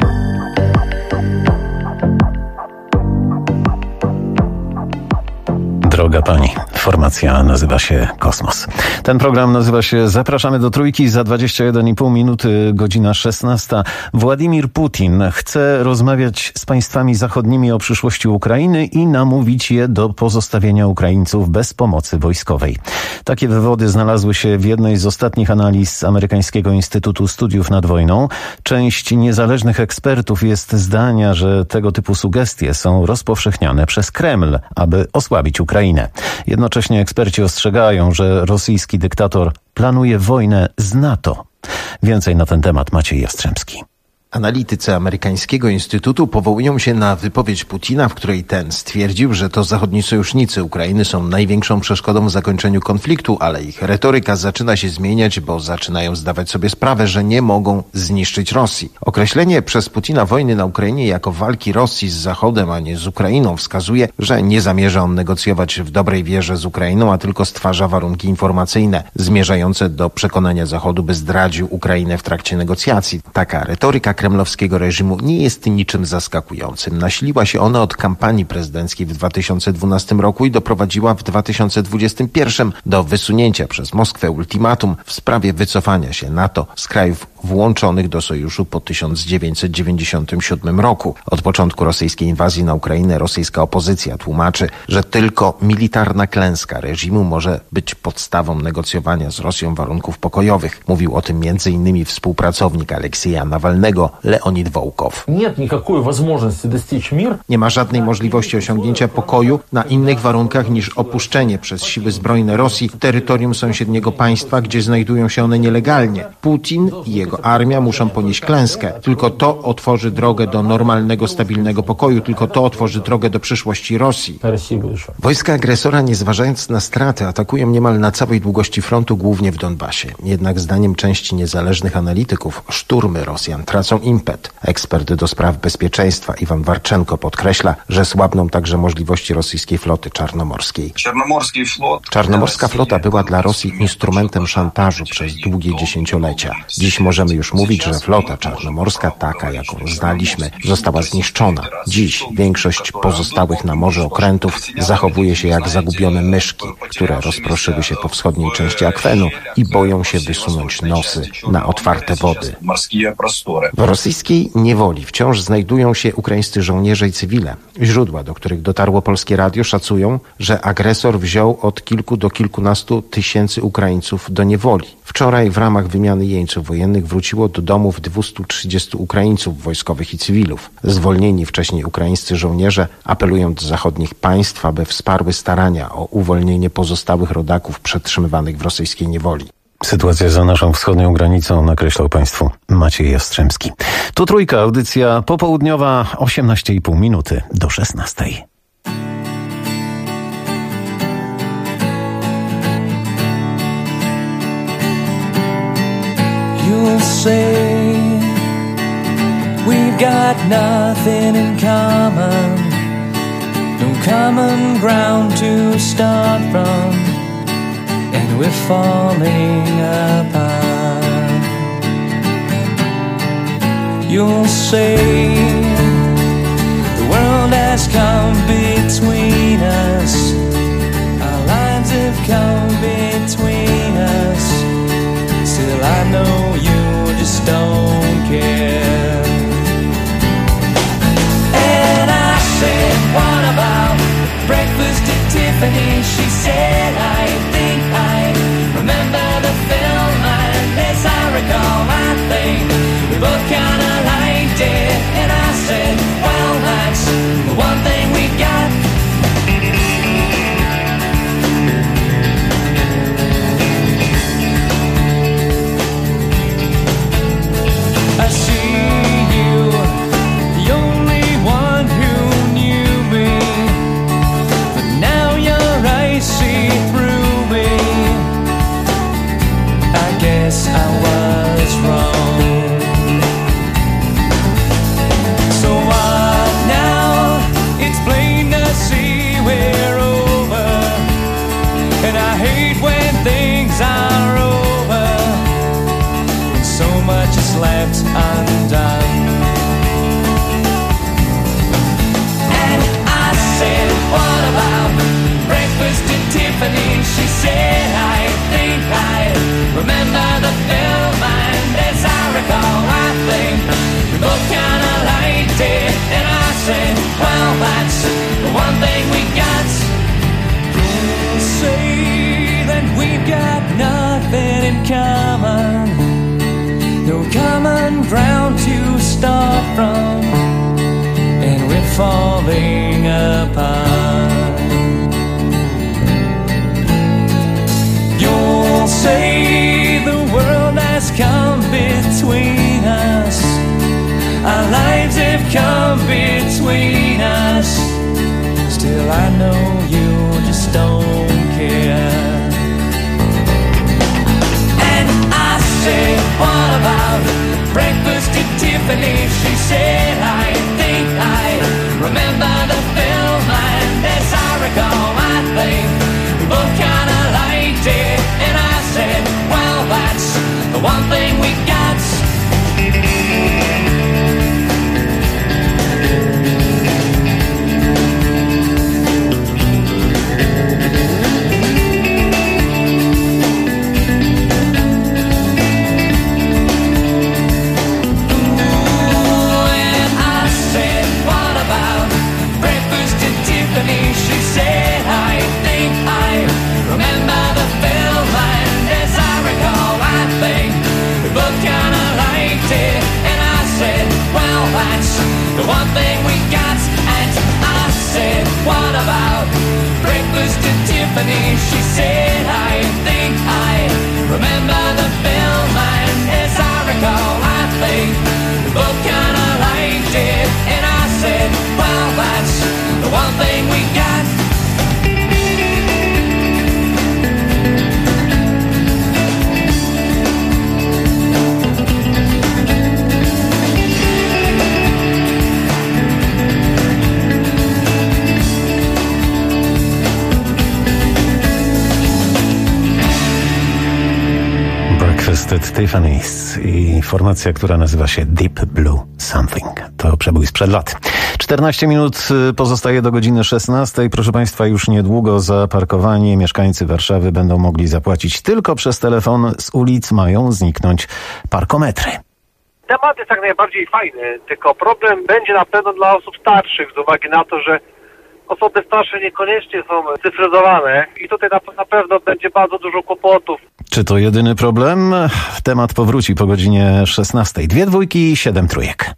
Droga pani, formacja nazywa się Kosmos. Ten program nazywa się Zapraszamy do Trójki. Za 21,5 minuty, godzina 16. Władimir Putin chce rozmawiać z państwami zachodnimi o przyszłości Ukrainy i namówić je do pozostawienia Ukraińców bez pomocy wojskowej. Takie wywody znalazły się w jednej z ostatnich analiz Amerykańskiego Instytutu Studiów nad Wojną. Część niezależnych ekspertów jest zdania, że tego typu sugestie są rozpowszechniane przez Kreml, aby osłabić Ukrainę. Jednocześnie eksperci ostrzegają, że rosyjski dyktator planuje wojnę z NATO. Więcej na ten temat Maciej Jastrzębski. Analitycy amerykańskiego instytutu powołują się na wypowiedź Putina, w której ten stwierdził, że to zachodni sojusznicy Ukrainy są największą przeszkodą w zakończeniu konfliktu, ale ich retoryka zaczyna się zmieniać, bo zaczynają zdawać sobie sprawę, że nie mogą zniszczyć Rosji. Określenie przez Putina wojny na Ukrainie jako walki Rosji z Zachodem, a nie z Ukrainą wskazuje, że nie zamierza on negocjować w dobrej wierze z Ukrainą, a tylko stwarza warunki informacyjne zmierzające do przekonania Zachodu, by zdradził Ukrainę w trakcie negocjacji. Taka retoryka kremlowskiego reżimu nie jest niczym zaskakującym. Nasiliła się ona od kampanii prezydenckiej w 2012 roku i doprowadziła w 2021 do wysunięcia przez Moskwę ultimatum w sprawie wycofania się NATO z krajów włączonych do sojuszu po 1997 roku. Od początku rosyjskiej inwazji na Ukrainę rosyjska opozycja tłumaczy, że tylko militarna klęska reżimu może być podstawą negocjowania z Rosją warunków pokojowych. Mówił o tym m.in. współpracownik Aleksieja Nawalnego, Leonid Wołkow. Nie ma żadnej możliwości osiągnięcia pokoju na innych warunkach niż opuszczenie przez siły zbrojne Rosji terytorium sąsiedniego państwa, gdzie znajdują się one nielegalnie. Putin i jego armia muszą ponieść klęskę. Tylko to otworzy drogę do normalnego, stabilnego pokoju. Tylko to otworzy drogę do przyszłości Rosji. Wojska agresora, nie zważając na straty, atakują niemal na całej długości frontu, głównie w Donbasie. Jednak zdaniem części niezależnych analityków szturmy Rosjan tracą impet. Ekspert do spraw bezpieczeństwa Iwan Warczenko podkreśla, że słabną także możliwości rosyjskiej floty czarnomorskiej. Czarnomorska flota była dla Rosji instrumentem szantażu przez długie dziesięciolecia. Dziś możemy już mówić, że flota czarnomorska, taka jaką znaliśmy, została zniszczona. Dziś większość pozostałych na morzu okrętów zachowuje się jak zagubione myszki, które rozproszyły się po wschodniej części akwenu i boją się wysunąć nosy na otwarte wody. W rosyjskiej niewoli wciąż znajdują się ukraińscy żołnierze i cywile. Źródła, do których dotarło Polskie Radio, szacują, że agresor wziął od kilku do kilkunastu tysięcy Ukraińców do niewoli. Wczoraj w ramach wymiany jeńców wojennych wróciło do domów 230 Ukraińców wojskowych i cywilów. Zwolnieni wcześniej ukraińscy żołnierze apelują do zachodnich państw, aby wsparły starania o uwolnienie pozostałych rodaków przetrzymywanych w rosyjskiej niewoli. Sytuację za naszą wschodnią granicą nakreślał Państwu Maciej Jastrzębski. Tu Trójka, audycja popołudniowa, 18,5 minuty do 16. You'll say we've got nothing in common, no common ground to start from, and we're falling apart. You'll say the world has come between us, our lives have come between us. Still I know you just don't care. And I said, what about breakfast at Tiffany? She said, I think I remember the film, and as I recall, I think we both kinda liked it. And I said, well, that's the one thing we got. I see you, the only one who knew me, but now your eyes see through me. I guess I was wrong. So what now? It's plain to see we're over, and I hate when things are over, when so much is left undone. And I said, what about breakfast at Tiffany? She said, I think I remember the film, and as I recall, I think we both kinda liked it. And I said, well, that's the one thing we got. Say that we've got nothing in common, no common ground to start from, and we're falling apart. You'll say the world has come between us, our lives have come between us. Still I know you just don't care. And I said, what about breakfast at Tiffany? She said, I think I remember the film, and as I recall, I think we both kinda liked it. And I said, well, that's the one thing we got. one thing we got. And I said, what about breakfast at Tiffany? She said, I think I remember the film, and as I recall, I think we both kinda liked it. And I said, well, that's the one thing we got. Breakfast at Tiffany's i formacja, która nazywa się Deep Blue Something. To przebój sprzed lat. 14 minut pozostaje do godziny 16. Proszę Państwa, już niedługo za parkowanie mieszkańcy Warszawy będą mogli zapłacić tylko przez telefon. Z ulic mają zniknąć parkometry. Temat jest jak najbardziej fajny, tylko problem będzie na pewno dla osób starszych z uwagi na to, że osoby starsze niekoniecznie są cyfryzowane i tutaj na pewno będzie bardzo dużo kłopotów. Czy to jedyny problem? Temat powróci po godzinie 16. 2 dwójki, 7 trójek.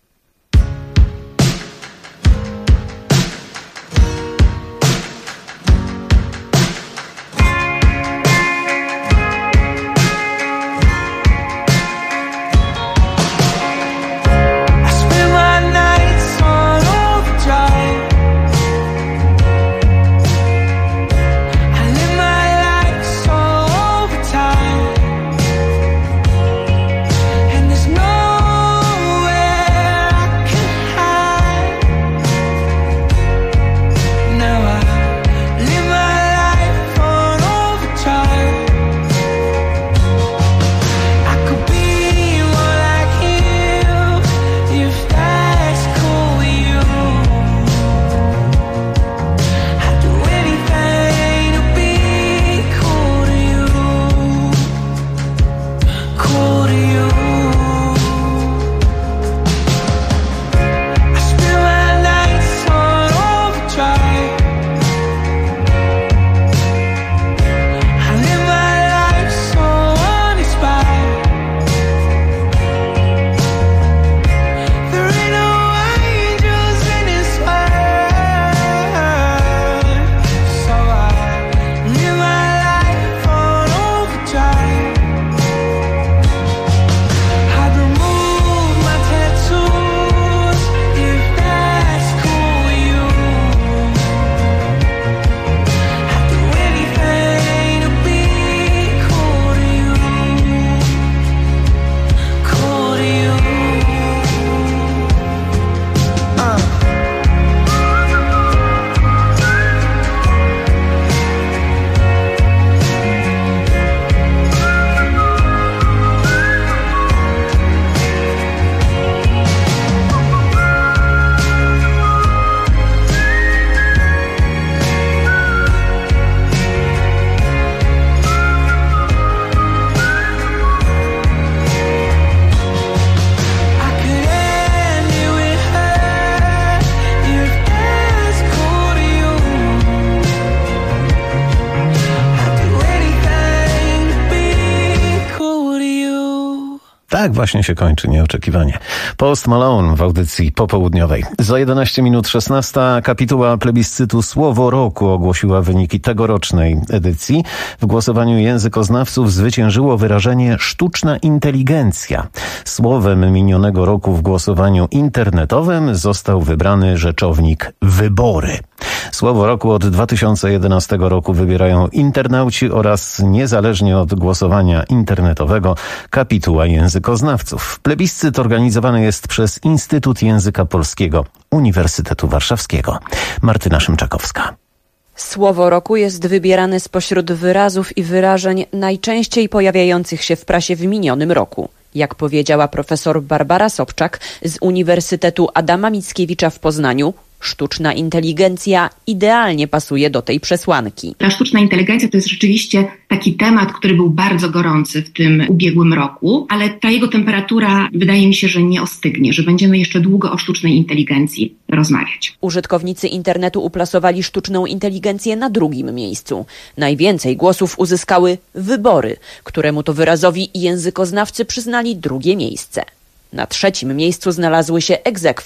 Tak właśnie się kończy nieoczekiwanie. Post Malone w audycji popołudniowej. Za 11 minut 16 kapituła plebiscytu Słowo Roku ogłosiła wyniki tegorocznej edycji. W głosowaniu językoznawców zwyciężyło wyrażenie sztuczna inteligencja. Słowem minionego roku w głosowaniu internetowym został wybrany rzeczownik wybory. Słowo roku od 2011 roku wybierają internauci oraz niezależnie od głosowania internetowego kapituła językoznawców. Plebiscyt organizowany jest przez Instytut Języka Polskiego Uniwersytetu Warszawskiego. Martyna Szymczakowska. Słowo roku jest wybierane spośród wyrazów i wyrażeń najczęściej pojawiających się w prasie w minionym roku. Jak powiedziała profesor Barbara Sobczak z Uniwersytetu Adama Mickiewicza w Poznaniu, sztuczna inteligencja idealnie pasuje do tej przesłanki. Ta sztuczna inteligencja to jest rzeczywiście taki temat, który był bardzo gorący w tym ubiegłym roku, ale ta jego temperatura wydaje mi się, że nie ostygnie, że będziemy jeszcze długo o sztucznej inteligencji rozmawiać. Użytkownicy internetu uplasowali sztuczną inteligencję na drugim miejscu. Najwięcej głosów uzyskały wybory, któremu to wyrazowi językoznawcy przyznali drugie miejsce. Na trzecim miejscu znalazły się ex aequo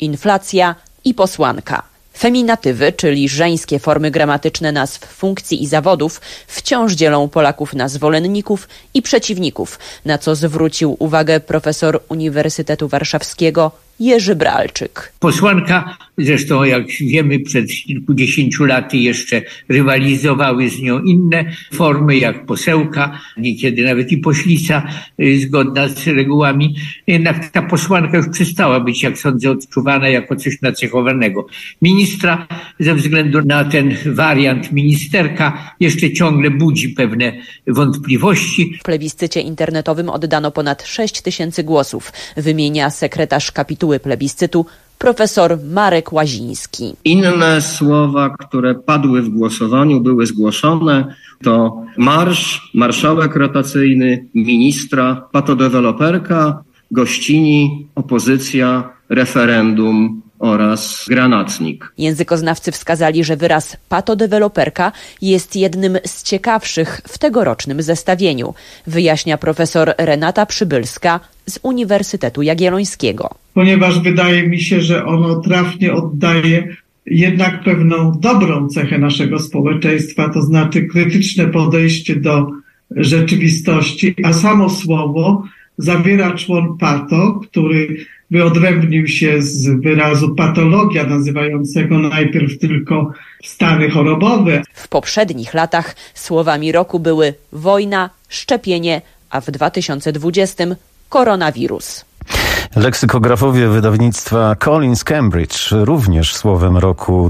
inflacja i posłanka. Feminatywy, czyli żeńskie formy gramatyczne nazw funkcji i zawodów, wciąż dzielą Polaków na zwolenników i przeciwników, na co zwrócił uwagę profesor Uniwersytetu Warszawskiego Jerzy Bralczyk. Posłanka, zresztą jak wiemy, przed kilkudziesięciu laty jeszcze rywalizowały z nią inne formy, jak posełka, niekiedy nawet i poślica, zgodna z regułami. Jednak ta posłanka już przestała być, jak sądzę, odczuwana jako coś nacechowanego. Ministra, ze względu na ten wariant ministerka, jeszcze ciągle budzi pewne wątpliwości. W plebiscycie internetowym oddano ponad 6 000 głosów, wymienia sekretarz kapituły plebiscytu profesor Marek Łaziński. Inne słowa, które padły w głosowaniu, były zgłoszone, to marsz, marszałek rotacyjny, ministra, patodeweloperka, gościni, opozycja, referendum oraz granatnik. Językoznawcy wskazali, że wyraz patodeweloperka jest jednym z ciekawszych w tegorocznym zestawieniu, wyjaśnia profesor Renata Przybylska z Uniwersytetu Jagiellońskiego. Ponieważ wydaje mi się, że ono trafnie oddaje jednak pewną dobrą cechę naszego społeczeństwa, to znaczy krytyczne podejście do rzeczywistości, a samo słowo zawiera człon pato, który wyodrębnił się z wyrazu patologia, nazywającego najpierw tylko stany chorobowe. W poprzednich latach słowami roku były wojna, szczepienie, a w 2020 koronawirus. Leksykografowie wydawnictwa Collins Cambridge również słowem roku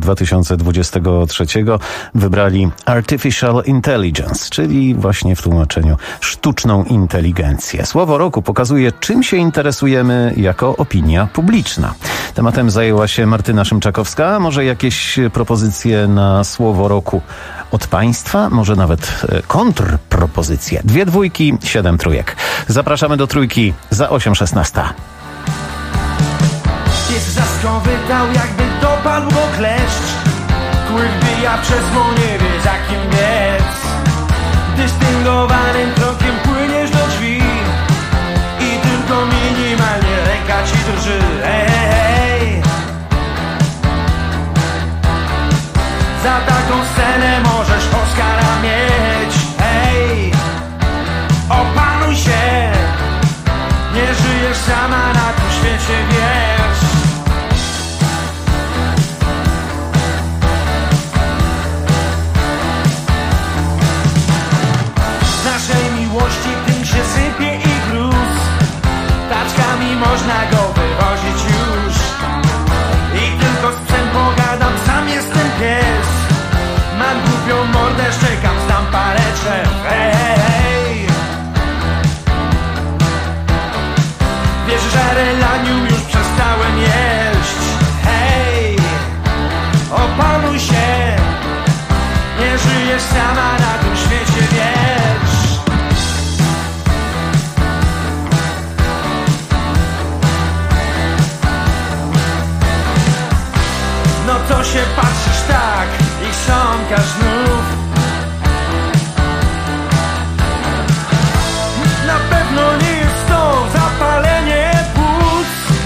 2023 wybrali Artificial Intelligence, czyli właśnie w tłumaczeniu sztuczną inteligencję. Słowo roku pokazuje, czym się interesujemy jako opinia publiczna. Tematem zajęła się Martyna Szymczakowska. Może jakieś propozycje na słowo roku od państwa? Może nawet kontrpropozycje. 2 dwójki, 7 trójek. Zapraszamy do trójki za 8:16. Pies zaską wydał, jakby dopadł go kleszcz. Kły wbija przez nie wie za kim biec. Dystyngowanym krokiem płyniesz do drzwi i tylko minimalnie ręka ci drży. Hej. Za taką scenę możesz Oscara mieć. Hej, opanuj się, nie żyjesz sama na tym świecie, wiesz. Z naszej miłości dym się sypie i gruz. Taczkami można go wywozić już. I tylko z psem pogadam, sam jestem pies. Mam głupią mordę, szczekam, znam parę drzew. Hej. Wiesz, że relanium już przestałem jeść. Hej, opanuj się, nie żyjesz sama na tym świecie, wiesz. No to się patrzysz tak i chrząkasz znów. Na pewno nie jest to zapalenie płuc.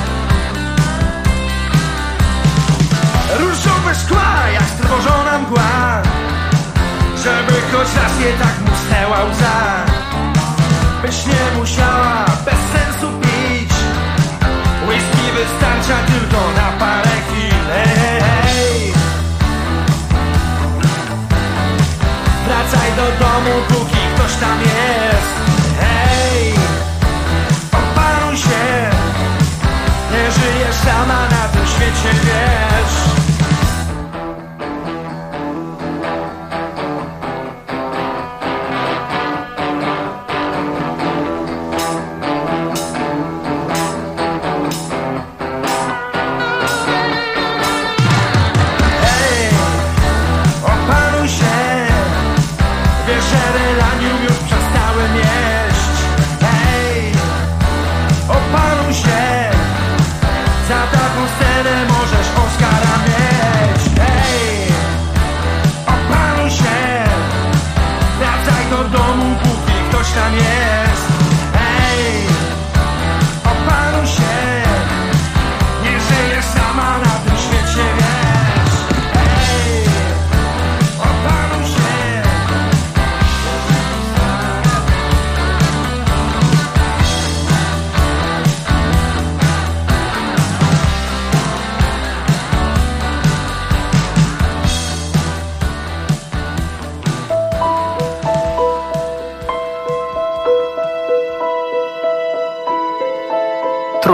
Różowe szkła jak strwożona mgła, żeby choć raz je tak musnęła łza. Byś nie musiała bez sensu pić. Whisky wystarcza tylko na parę chwil. Hej. Wracaj do domu, póki ktoś tam jest. Hej, opanuj się, nie żyjesz sama na tym świecie, wiesz. Hej, opanuj się, wiesz, że relanium już przestałem jeść. Hej, opanuj się, za taką scenę możesz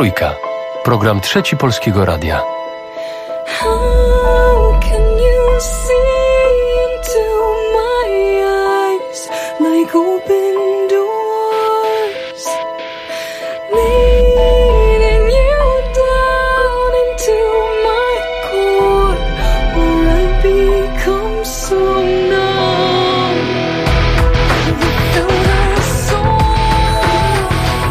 Trójka. Program Trzeci Polskiego Radia. How can you see into my eyes like open doors, leading you down into my core, or I become so numb without a soul.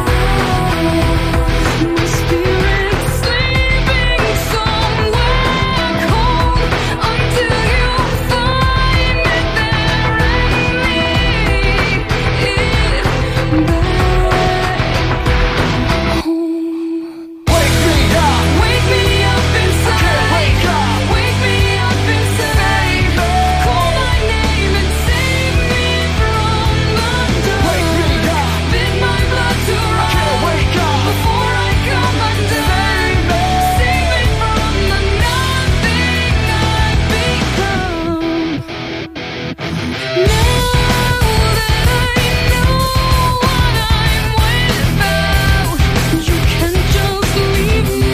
My spirit's sleeping somewhere cold until you find it there and lead it back home. Wake me up inside. Wake me up inside. Call my name and save me from the dark. Bid my blood to run before I come undone. Save me from the nothing I've become. Now that I know what I'm without, you can just leave me.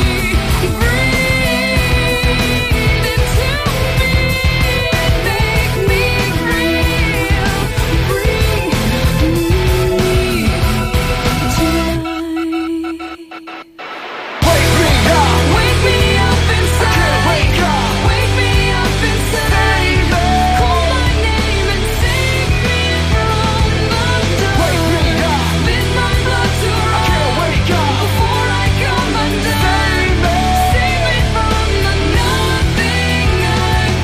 Breathe into me, make me real. Bring me tonight. Wake me up inside. Wake me up inside. Call my name and save me from the dark. Bid my blood to run before I come undone. Save me from the nothing I've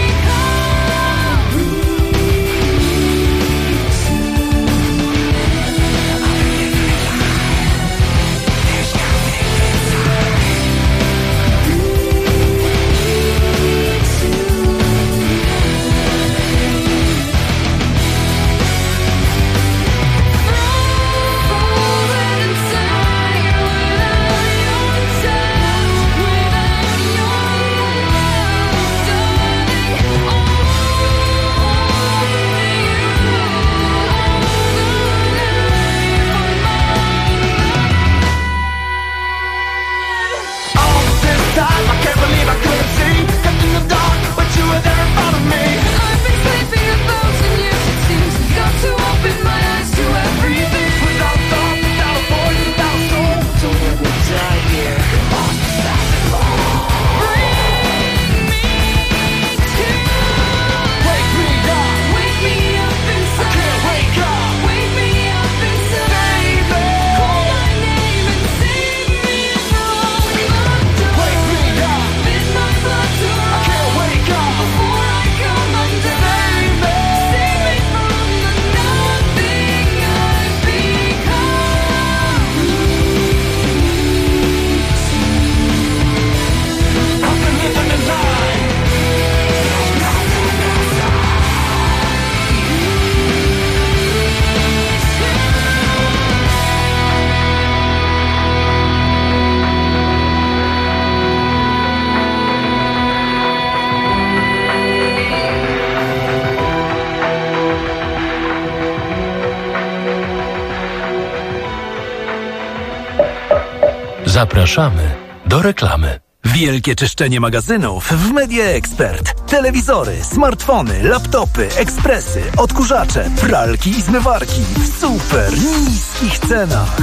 Zapraszamy do reklamy. Wielkie czyszczenie magazynów w Media Expert. Telewizory, smartfony, laptopy, ekspresy, odkurzacze, pralki i zmywarki w super niskich cenach.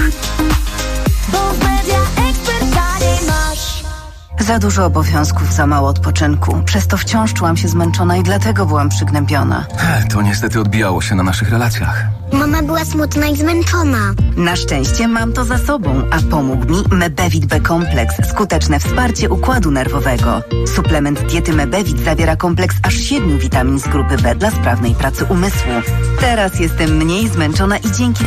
Bo w Media Expert taniej masz. Za dużo obowiązków, za mało odpoczynku. Przez to wciąż czułam się zmęczona i dlatego byłam przygnębiona. To niestety odbijało się na naszych relacjach. Mama była smutna i zmęczona. Na szczęście mam to za sobą, a pomógł mi Mebevit B-kompleks. Skuteczne wsparcie układu nerwowego. Suplement diety Mebevit zawiera kompleks aż 7 witamin z grupy B dla sprawnej pracy umysłu. Teraz jestem mniej zmęczona i dzięki